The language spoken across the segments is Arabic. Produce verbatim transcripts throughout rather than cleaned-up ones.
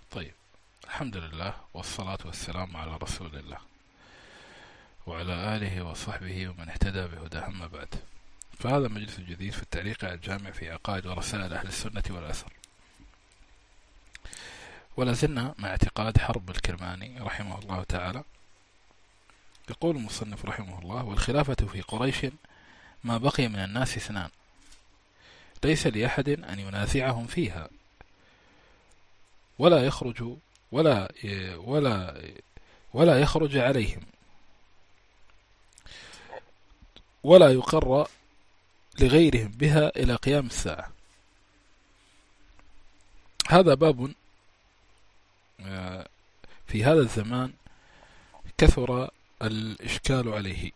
طيب، الحمد لله والصلاة والسلام على رسول الله وعلى آله وصحبه ومن اهتدى بهداه، أما بعد. فهذا مجلس جديد في التعليق على الجامع في عقائد ورسائل أهل السنة والأثر، ولا زلنا مع اعتقاد حرب الكرماني رحمه الله تعالى. يقول المصنف رحمه الله: والخلافة في قريش ما بقي من الناس اثنان، ليس لأحد أن ينازعهم فيها، ولا يخرج ولا ولا ولا يخرج عليهم، ولا يقر لغيرهم بها إلى قيام الساعة. هذا باب في هذا الزمان كثر الإشكال عليه.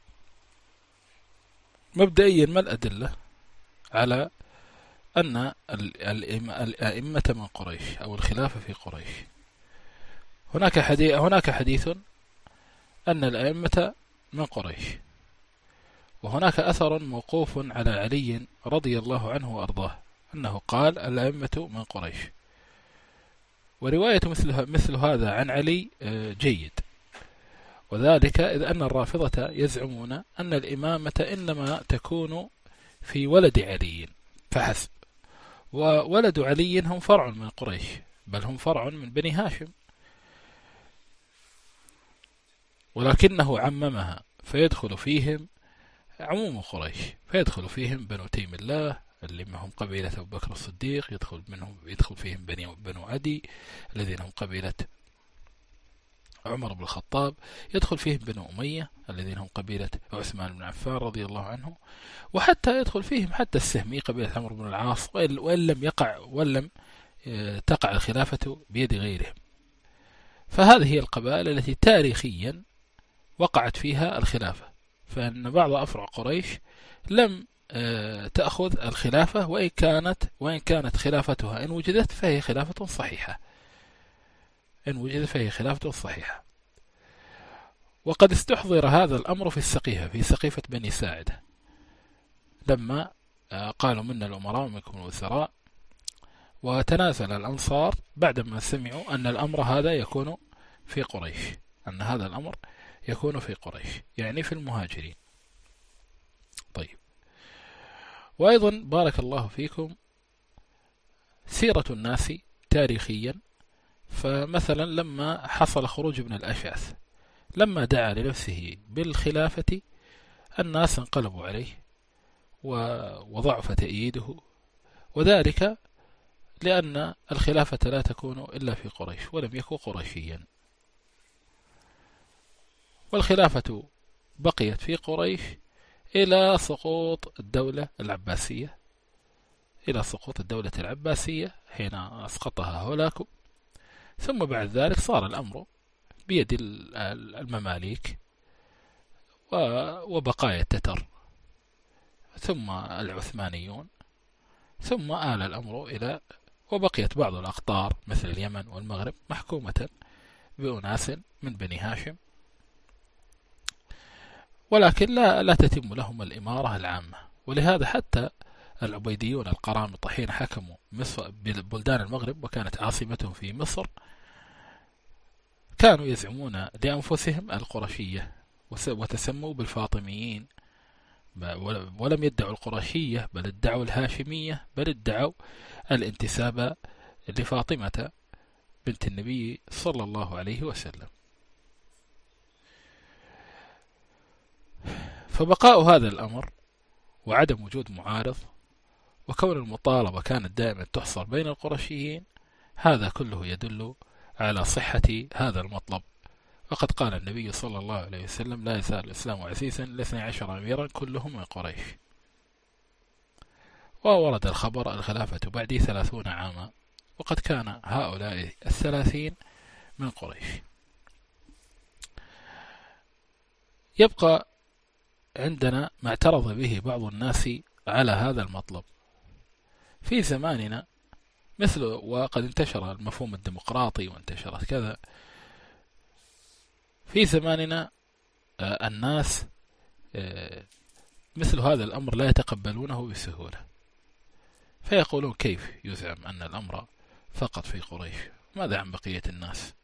مبدئيا، ما الأدلة على أن الأئمة من قريش أو الخلافة في قريش؟ هناك حديث هناك حديث أن الأئمة من قريش، وهناك أثر موقوف على علي رضي الله عنه وأرضاه أنه قال: الأئمة من قريش. ورواية مثل مثل هذا عن علي جيد، وذلك إذ أن الرافضة يزعمون أن الإمامة إنما تكون في ولد علي فحسب، وولد علي هم فرع من قريش، بل هم فرع من بني هاشم، ولكنه عممها فيدخل فيهم عموم قريش، فيدخل فيهم بنو تيم الله اللي هم قبيلة أبو بكر الصديق، يدخل منهم يدخل فيهم بني بنو عدي الذين هم قبيلة عمر بن الخطاب، يدخل فيهم بنو أمية الذين هم قبيلة عثمان بن عفان رضي الله عنه، وحتى يدخل فيهم حتى السهمي قبيلة عمرو بن العاص، وإن لم يقع ولم تقع الخلافة بيد غيرهم. فهذه هي القبائل التي تاريخيا وقعت فيها الخلافة، فإن بعض أفرع قريش لم تأخذ الخلافة، وإن كانت وإن كانت خلافتها إن وجدت فهي خلافة صحيحة، إن وجدت فهي خلافة صحيحة. وقد استحضر هذا الأمر في السقيفة في سقيفة بني ساعدة، لما قالوا: منا الأمراء ومنكم الوزراء، وتنازل الأنصار بعدما سمعوا أن الأمر هذا يكون في قريش، أن هذا الأمر يكون في قريش، يعني في المهاجرين. طيب، وأيضا بارك الله فيكم سيرة الناس تاريخيا. فمثلا لما حصل خروج ابن الأشعث، لما دعا لنفسه بالخلافة الناس انقلبوا عليه وضعف تأييده، وذلك لأن الخلافة لا تكون إلا في قريش، ولم يكن قريشيا. والخلافة بقيت في قريش إلى سقوط الدولة العباسية، إلى سقوط الدولة العباسية حين أسقطها هولاكو، ثم بعد ذلك صار الأمر بيد المماليك وبقايا التتر، ثم العثمانيون، ثم آل الأمر إلى وبقيت بعض الأقطار مثل اليمن والمغرب محكومة بأناس من بني هاشم، ولكن لا لا تتم لهم الإمارة العامة. ولهذا حتى العبيديون القرامطة حين حكموا مصر بلدان المغرب وكانت عاصمتهم في مصر، كانوا يزعمون لأنفسهم القرشية وتسموا بالفاطميين، ولم يدعوا القرشية بل ادعوا الهاشمية، بل ادعوا الانتساب لفاطمة بنت النبي صلى الله عليه وسلم. فبقاء هذا الأمر وعدم وجود معارض وكون المطالبة كانت دائما تحصر بين القرشيين، هذا كله يدل على صحة هذا المطلب. وقد قال النبي صلى الله عليه وسلم: لا يزال الإسلام عزيزا لاثني عشر أميرا كلهم من قريش. وورد الخبر: الخلافة بعدي ثلاثون عاما، وقد كان هؤلاء الثلاثين من قريش. يبقى عندنا ما اعترض به بعض الناس على هذا المطلب في زماننا، مثل وقد انتشر المفهوم الديمقراطي وانتشرت كذا في زماننا. آه الناس آه مثل هذا الأمر لا يتقبلونه بسهولة، فيقولون: كيف يزعم أن الأمر فقط في قريش، ماذا عن بقية الناس؟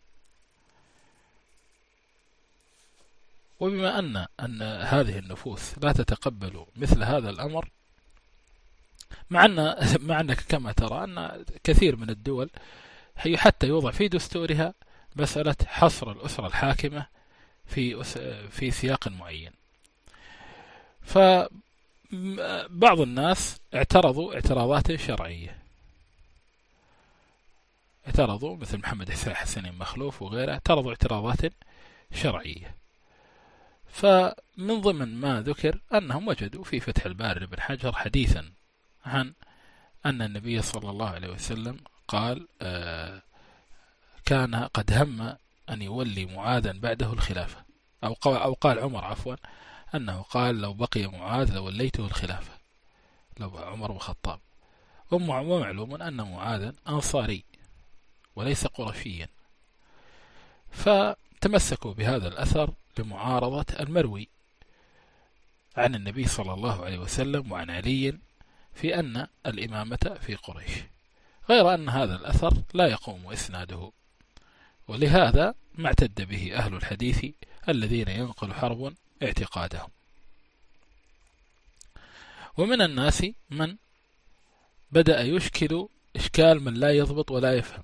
وبما أن أن هذه النفوس لا تتقبل مثل هذا الأمر، مع أن مع أنك كما ترى أن كثير من الدول هي حتى يوضع في دستورها مسألة حصر الأسرة الحاكمة في في سياق معين. فبعض الناس اعترضوا اعتراضات شرعية، اعترضوا مثل محمد حسين مخلوف وغيره، اعترضوا اعتراضات شرعية. فمن ضمن ما ذكر أنهم وجدوا في فتح الباري بن حجر حديثا عن أن النبي صلى الله عليه وسلم قال آه كان قد هم أن يولي معاذا بعده الخلافة، أو أو قال عمر عفوا أنه قال لو بقي معاذ لوليته الخلافة، لو عمر بن الخطاب. ومعلوم أن معاذا أنصاري وليس قرشيا، فتمسكوا بهذا الأثر لمعارضة المروي عن النبي صلى الله عليه وسلم وعن علي في أن الإمامة في قريش، غير أن هذا الأثر لا يقوم إسناده، ولهذا ما اعتد به أهل الحديث الذين ينقل حرب اعتقادهم. ومن الناس من بدأ يشكل إشكال من لا يضبط ولا يفهم،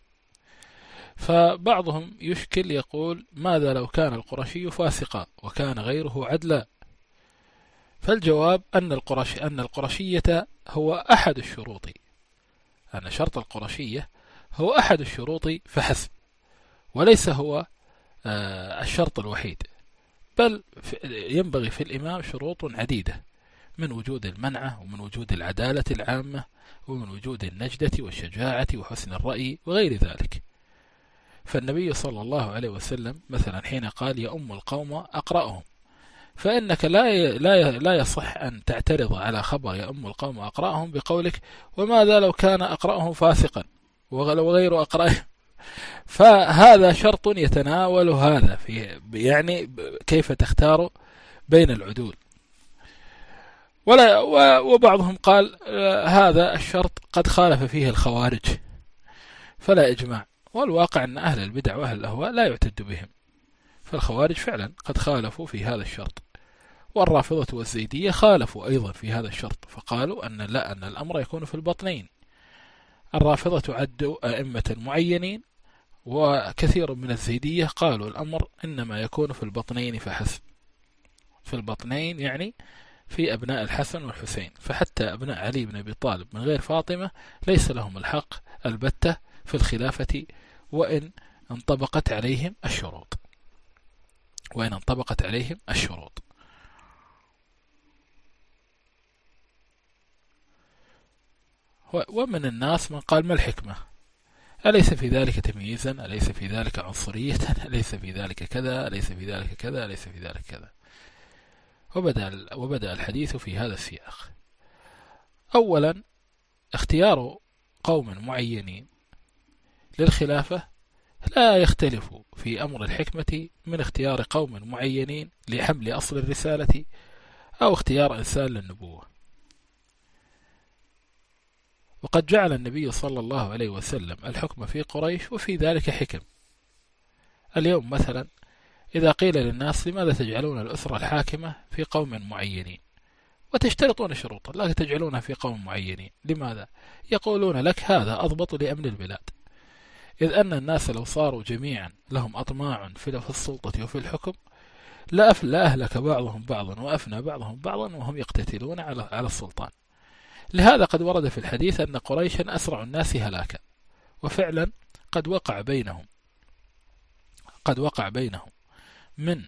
فبعضهم يشكل يقول ماذا لو كان القرشي فاسقا وكان غيره عدلا؟ فالجواب أن القرش أن القرشية هو أحد الشروط، أن شرط القرشية هو أحد الشروط فحسب، وليس هو الشرط الوحيد، بل ينبغي في الإمام شروط عديدة، من وجود المنعة ومن وجود العدالة العامة ومن وجود النجدة والشجاعة وحسن الرأي وغير ذلك. فالنبي صلى الله عليه وسلم مثلا حين قال يا أم القوم أقرأهم، فإنك لا لا لا يصح أن تعترض على خبر يا أم القوم أقرأهم بقولك وماذا لو كان أقرأهم فاسقا وغير أقرأهم، فهذا شرط يتناول هذا في يعني كيف تختار بين العدول. ولا وبعضهم قال هذا الشرط قد خالف فيه الخوارج فلا إجماع، والواقع أن أهل البدع وأهل الأهواء لا يعتد بهم، فالخوارج فعلا قد خالفوا في هذا الشرط، والرافضة والزيدية خالفوا أيضا في هذا الشرط، فقالوا أن لا أن الأمر يكون في البطنين. الرافضة عدوا أئمة معينين، وكثير من الزيدية قالوا الأمر إنما يكون في البطنين فحسب، في البطنين يعني في أبناء الحسن والحسين، فحتى أبناء علي بن أبي طالب من غير فاطمة ليس لهم الحق البتة في الخلافة وإن انطبقت عليهم الشروط وإن انطبقت عليهم الشروط. ومن الناس من قال ما الحكمة؟ أليس في ذلك تمييزا؟ أليس في ذلك عنصرية؟ أليس في ذلك كذا؟ أليس في ذلك كذا؟ أليس في ذلك كذا؟ وبدأ, وبدأ الحديث في هذا السياق. أولا، اختيار قوم معينين للخلافة لا يختلف في أمر الحكمة من اختيار قوم معينين لحمل أصل الرسالة أو اختيار إنسان للنبوة. وقد جعل النبي صلى الله عليه وسلم الحكم في قريش وفي ذلك حكم. اليوم مثلا إذا قيل للناس لماذا تجعلون الأسرة الحاكمة في قوم معينين وتشترطون شروطا لا تجعلونها في قوم معينين، لماذا؟ يقولون لك هذا أضبط لأمن البلاد، إذ أن الناس لو صاروا جميعا لهم أطماع في السلطة وفي الحكم لا أهلك بعضهم بعضا وأفنى بعضهم بعضا وهم يقتتلون على على السلطان. لهذا قد ورد في الحديث أن قريشا أسرع الناس هلاكا، وفعلا قد وقع بينهم قد وقع بينهم من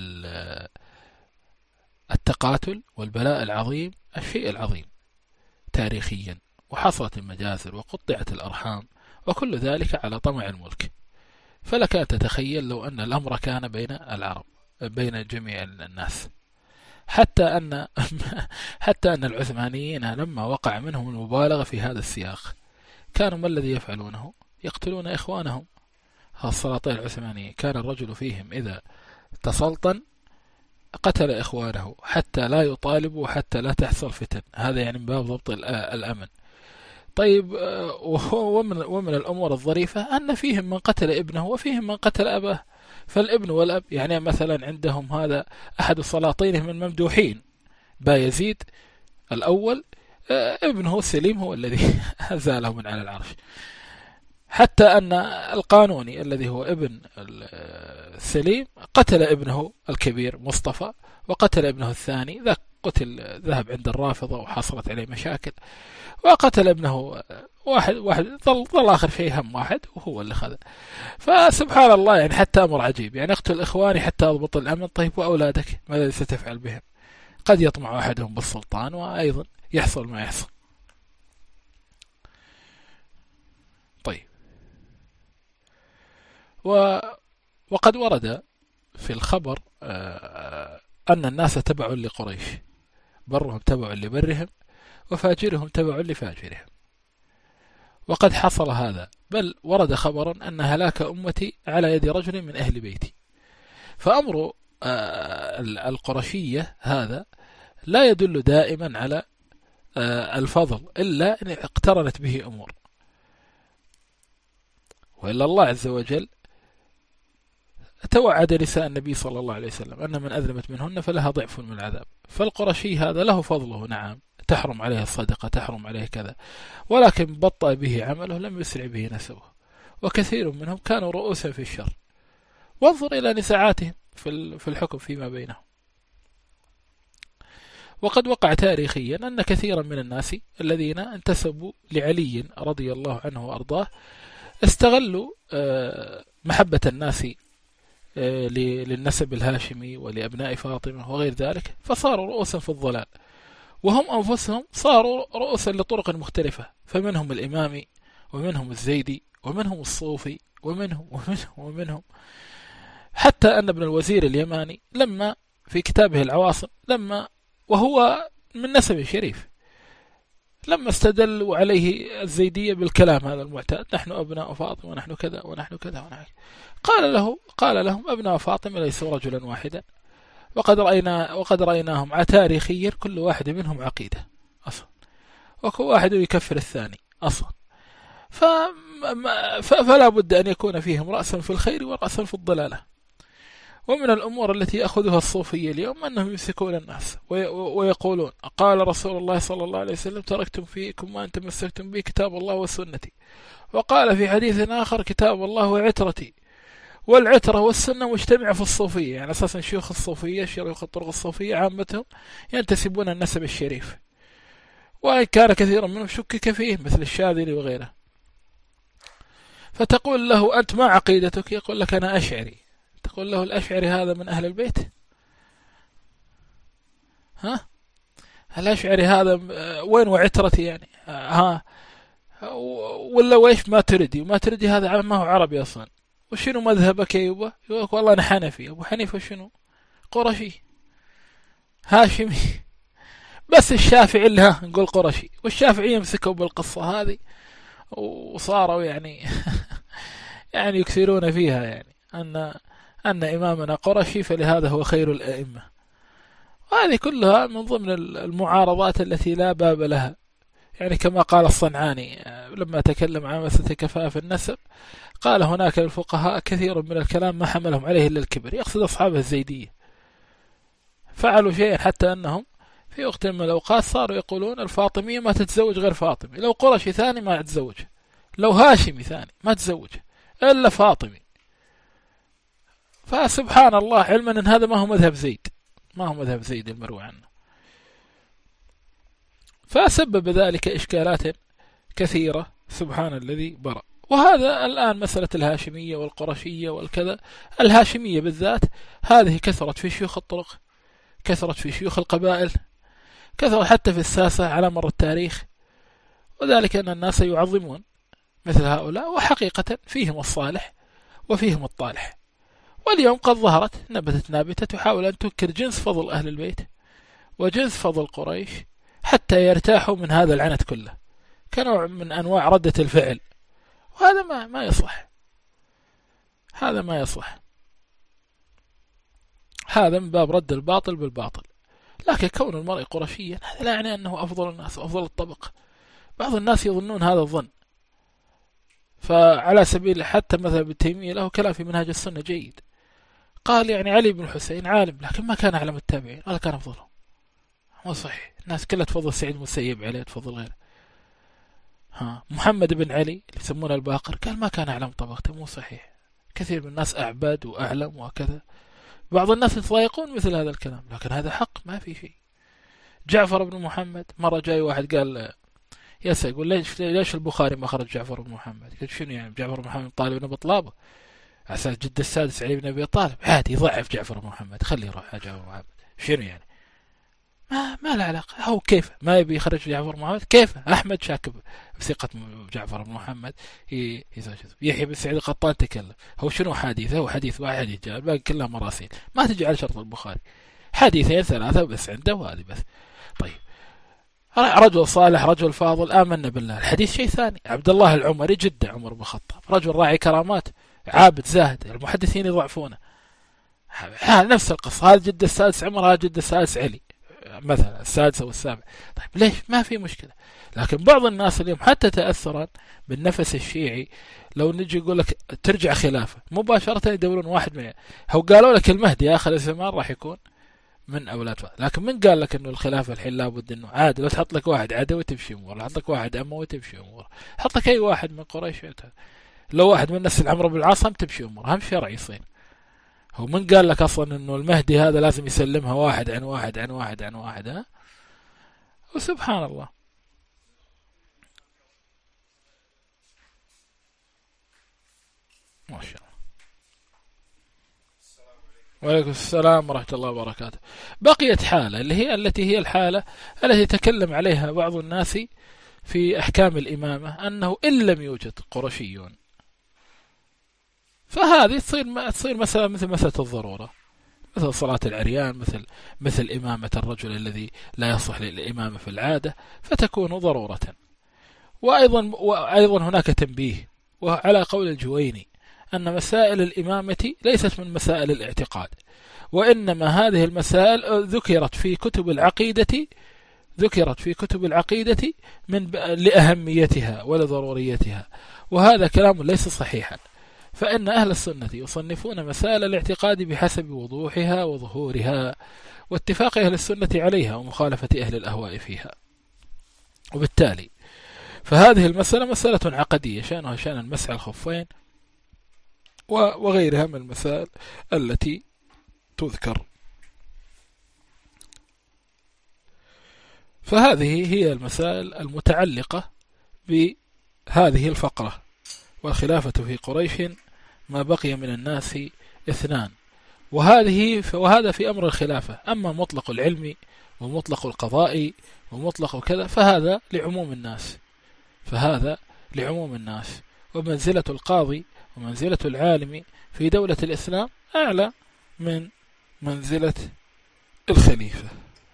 التقاتل والبلاء العظيم الشيء العظيم تاريخيا، وحصلت المجازر وقطعت الأرحام، وكل ذلك على طمع الملك. فلك أن تتخيل لو أن الأمر كان بين العرب بين جميع الناس، حتى أن حتى أن العثمانيين لما وقع منهم المبالغة في هذا السياق كانوا ما الذي يفعلونه؟ يقتلون إخوانهم. السلاطين العثمانيين كان الرجل فيهم إذا تسلطن قتل إخوانه حتى لا يطالبوا وحتى لا تحصل فتن، هذا يعني من باب ضبط الأمن. طيب ومن, ومن الأمور الظريفة أن فيهم من قتل ابنه وفيهم من قتل أباه. فالابن والأب يعني مثلا عندهم هذا أحد سلاطينهم الممدوحين بايزيد الأول، ابنه سليم هو الذي أزاله من على العرش، حتى أن القانوني الذي هو ابن سليم قتل ابنه الكبير مصطفى، وقتل ابنه الثاني ذاك قتل ذهب عند الرافضة وحصلت عليه مشاكل، وقتل ابنه واحد واحد ظل, ظل آخر شيء هم واحد وهو اللي خذ. فسبحان الله يعني حتى أمر عجيب، يعني اقتل إخواني حتى أضبط الأمن. طيب وأولادك ماذا ستفعل بهم؟ قد يطمع أحدهم بالسلطان وأيضا يحصل ما يحصل. طيب و وقد ورد في الخبر أن الناس تبع لقريش، برهم تبع لبرهم وفاجرهم تبع لفاجرهم، وقد حصل هذا، بل ورد خبر أن هلاك أمتي على يد رجل من أهل بيتي. فأمر القرشية هذا لا يدل دائما على الفضل إلا أن اقترنت به أمور، وإلا الله عز وجل توعد نساء النبي صلى الله عليه وسلم أن من أذنبت منهن فلها ضعف من العذاب. فالقرشي هذا له فضله، نعم تحرم عليه الصدقة، تحرم عليه كذا، ولكن بطأ به عمله، لم يسرع به نسبه، وكثير منهم كانوا رؤوسا في الشر. وانظر إلى نزاعاتهم في الحكم فيما بينهم. وقد وقع تاريخيا أن كثيرا من الناس الذين انتسبوا لعلي رضي الله عنه وأرضاه استغلوا محبة الناس للنسب الهاشمي ولأبناء فاطمة وغير ذلك، فصاروا رؤوسا في الضلال، وهم أنفسهم صاروا رؤوسا لطرق مختلفة، فمنهم الإمامي ومنهم الزيدي ومنهم الصوفي ومنهم ومنهم ومنهم حتى أن ابن الوزير اليماني لما في كتابه العواصم، لما وهو من نسب شريف، لما استدلوا عليه الزيدية بالكلام هذا المعتاد، نحن أبناء فاطمة ونحن كذا ونحن كذا ونحن، قال له قال لهم أبناء فاطمة ليسوا رجلا واحدا، وقد رأينا وقد رأيناهم تاريخيا كل واحد منهم عقيدة أصلا، وكل واحد يكفر الثاني أصلا، فلا بد أن يكون فيهم رأسا في الخير ورأسا في الضلالة. ومن الأمور التي يأخذها الصوفية اليوم أنهم يمسكون الناس ويقولون قال رسول الله صلى الله عليه وسلم تركتم فيكم ما أن تمسكتم به كتاب الله وسنتي، وقال في حديث آخر كتاب الله وعترتي، والعترة والسنة مجتمعة في الصوفية. يعني أساسا شيوخ الصوفية شيوخ الطرق الصوفية عامتهم ينتسبون النسب الشريف، وإن كان كثيرا منهم شكك فيه مثل الشاذلي وغيره. فتقول له أنت ما عقيدتك؟ يقول لك أنا أشعري. تقول له الأشعري هذا من أهل البيت؟ ها الأشعري هذا وين وعترتي يعني؟ ها ولا وإيش ما تردي؟ وما تردي هذا ما هو عربي أصلا. وشنو مذهبك يا يبا؟ يقول لك والله أنا حنفي. أبو حنيفة شنو؟ قرشي هاشمي. بس الشافعي اللي ها نقول قرشي، والشافعي يمسكوا بالقصة هذه وصاروا يعني يعني يكثرون فيها، يعني أن أن إمامنا قرشي فلهذا هو خير الأئمة. وهذه كلها من ضمن المعارضات التي لا باب لها. يعني كما قال الصنعاني لما تكلم عن مسألة كفاف النسب، قال هناك الفقهاء كثير من الكلام ما حملهم عليه إلا الكبر. يقصد أصحاب الزيدية فعلوا شيئا حتى أنهم في وقت من الأوقات صاروا يقولون الفاطمية ما تتزوج غير فاطمي، لو قرشي ثاني ما تتزوج، لو هاشمي ثاني ما تتزوج إلا فاطمي. فسبحان الله، علما أن هذا ما هو مذهب زيد، ما هو مذهب زيد المروي عنه. فسبب ذلك إشكالات كثيرة سبحان الذي برأ. وهذا الآن مسألة الهاشمية والقرشية والكذا، الهاشمية بالذات هذه كثرت في شيوخ الطرق، كثرت في شيوخ القبائل، كثرت حتى في الساسة على مر التاريخ، وذلك أن الناس يعظمون مثل هؤلاء، وحقيقة فيهم الصالح وفيهم الطالح. واليوم قد ظهرت نبتت نابتة تحاول أن تنكر جنس فضل أهل البيت وجنس فضل قريش حتى يرتاحوا من هذا العنت كله كنوع من أنواع ردة الفعل، وهذا ما ما يصح، هذا ما يصح، هذا من باب رد الباطل بالباطل. لكن كون المرء قرشيا هذا لا يعني أنه أفضل الناس وأفضل الطبقة، بعض الناس يظنون هذا الظن. فعلى سبيل حتى مثلا ابن تيمية له كلام في منهاج السنة جيد، قال يعني علي بن الحسين عالم لكن ما كان أعلم التابعين ولا كان أفضلهم. مو صحيح، الناس كلها تفضل سعيد المسيب عليه، تفضل غيره. ها محمد بن علي اللي يسمونه الباقر قال ما كان أعلم طبقته. مو صحيح، كثير من الناس أعبد وأعلم وكذا. بعض الناس يتضايقون مثل هذا الكلام، لكن هذا حق ما في شيء. جعفر بن محمد مرة جاي واحد قال يسأل يقول ليش ليش البخاري ما خرج جعفر بن محمد؟ قال شنو يعني جعفر بن محمد طالب ابن طلابه على اساس جد السادس علي بن ابي طالب؟ عادي يضعف جعفر بن محمد، خليه يروح جعفر بن محمد. شنو يعني؟ ما ما له علاقه. هو كيف ما يبي يخرج جعفر بن محمد؟ كيف احمد شاك بثقه جعفر بن محمد يحيى بن سعيد القطان تكلم. هو شنو حديثه؟ هو حديث واحد حديث جاء، الباقي كلها مراسيل ما تجي على شرط البخاري، حديثين ثلاثه بس عنده وهذه بس. طيب رجل صالح رجل فاضل آمنا بالله، الحديث شيء ثاني. عبد الله العمري جده عمر بن الخطاب رجل راعي كرامات عابد زاهد، المحدثين يضعفونه. نفس القصة، هذا جد السادس عمر، هذا جد السادس علي مثلا، السادس أو السابع. طيب ليش؟ ما في مشكلة. لكن بعض الناس اليوم حتى تأثرا بالنفس الشيعي، لو نجي يقول لك ترجع خلافة مباشرة يدورون واحد من، هو قالوا لك المهدي آخر الزمان راح يكون من أولاد فهد، لكن من قال لك إنه الخلافة الحين لابد إنه عادي لو تحط لك واحد عدوي تمشي أمور، تحط لك واحد أموي تمشي أمور، حط لك أي واحد من قريش، لو واحد من نسل عمرو بن العاص تمشي أمور، هم شرع يصير. هو من قال لك أصلا إنه المهدي هذا لازم يسلمها واحد عن واحد عن واحد عن واحد؟ ها وسبحان الله. ما شاء الله. وعليكم السلام ورحمة الله وبركاته. بقيت حالة اللي هي التي هي الحالة التي تكلم عليها بعض الناس في أحكام الإمامة، أنه إن لم يوجد قرشيون فهذه تصير تصير مثلا مثل مسألة الضرورة، مثل صلاة العريان، مثل مثل إمامة الرجل الذي لا يصح للإمامة في العادة، فتكون ضرورة. وأيضا وأيضا هناك تنبيه وعلى قول الجويني أن مسائل الإمامة ليست من مسائل الاعتقاد، وإنما هذه المسائل ذكرت في كتب العقيدة ذكرت في كتب العقيدة من لأهميتها ولضروريتها، وهذا كلام ليس صحيحا. فإن أهل السنة يصنفون مسائل الاعتقاد بحسب وضوحها وظهورها واتفاق أهل السنة عليها ومخالفة أهل الأهواء فيها. وبالتالي فهذه المسألة مسألة عقدية شأنها شأن المسح الخفين وغيرها من المسائل التي تذكر. فهذه هي المسائل المتعلقة بهذه الفقرة. والخلافة في قريش ما بقي من الناس اثنان، وهذه وهذا في أمر الخلافة. أما مطلق العلم ومطلق القضاء ومطلق كذا فهذا لعموم الناس فهذا لعموم الناس ومنزلة القاضي ومنزلة العالم في دولة الإسلام أعلى من منزلة الخليفة.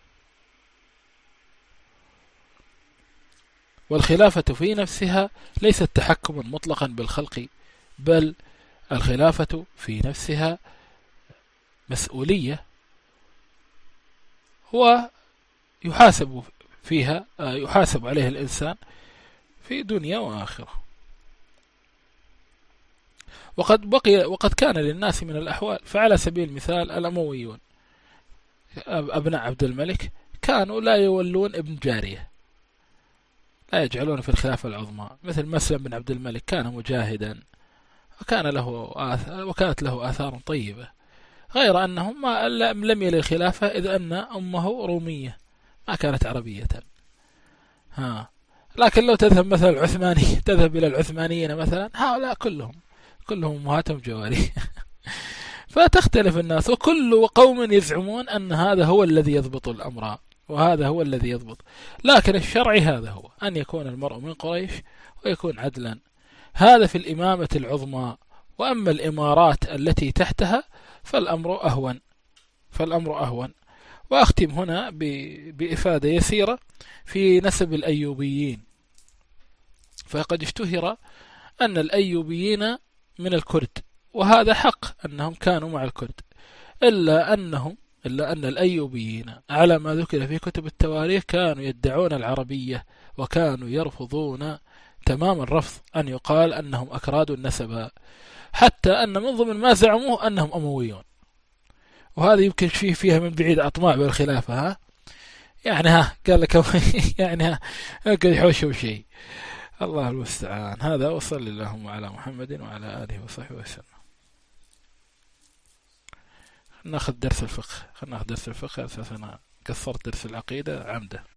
والخلافة في نفسها ليست تحكما مطلقا بالخلق، بل الخلافة في نفسها مسؤولية ويحاسب فيها يحاسب عليها الإنسان في دنيا وآخرة. وقد بقي وقد كان للناس من الأحوال، فعلى سبيل المثال الأمويون أبناء عبد الملك كانوا لا يولون ابن جارية، لا يجعلون في الخلافة العظمى، مثل مسلم بن عبد الملك كان مجاهدا وكان له آثار وكانت له آثار طيبة، غير أنهم ما لم يلي الخلافة إذ أن أمه رومية ما كانت عربية. ها لكن لو تذهب مثلا العثماني تذهب إلى العثمانيين مثلا، هؤلاء كلهم كلهم أمهاتهم جواري فتختلف الناس، وكل قوم يزعمون أن هذا هو الذي يضبط الأمر وهذا هو الذي يضبط. لكن الشرع هذا هو أن يكون المرء من قريش ويكون عدلا، هذا في الإمامة العظمى. وأما الإمارات التي تحتها فالأمر أهون فالأمر أهون. وأختم هنا بإفادة يسيرة في نسب الأيوبيين. فقد اشتهر أن الأيوبيين من الكرد، وهذا حق أنهم كانوا مع الكرد، إلا أنهم إلا أن الأيوبيين على ما ذكر في كتب التواريخ كانوا يدعون العربية وكانوا يرفضون تمام الرفض أن يقال أنهم أكراد النسب، حتى أن من ضمن ما زعموه أنهم أمويون. وهذا يمكن فيه فيها من بعيد أطماع بالخلافة، ها يعني ها قال لك يعني ها قد يحوشوا شيء. الله المستعان. هذا وصل اللهم على محمد وعلى آله وصحبه وسلم. ناخذ درس الفقه، خلنا ناخذ درس الفقه أساسا قصرت درس العقيدة عمده.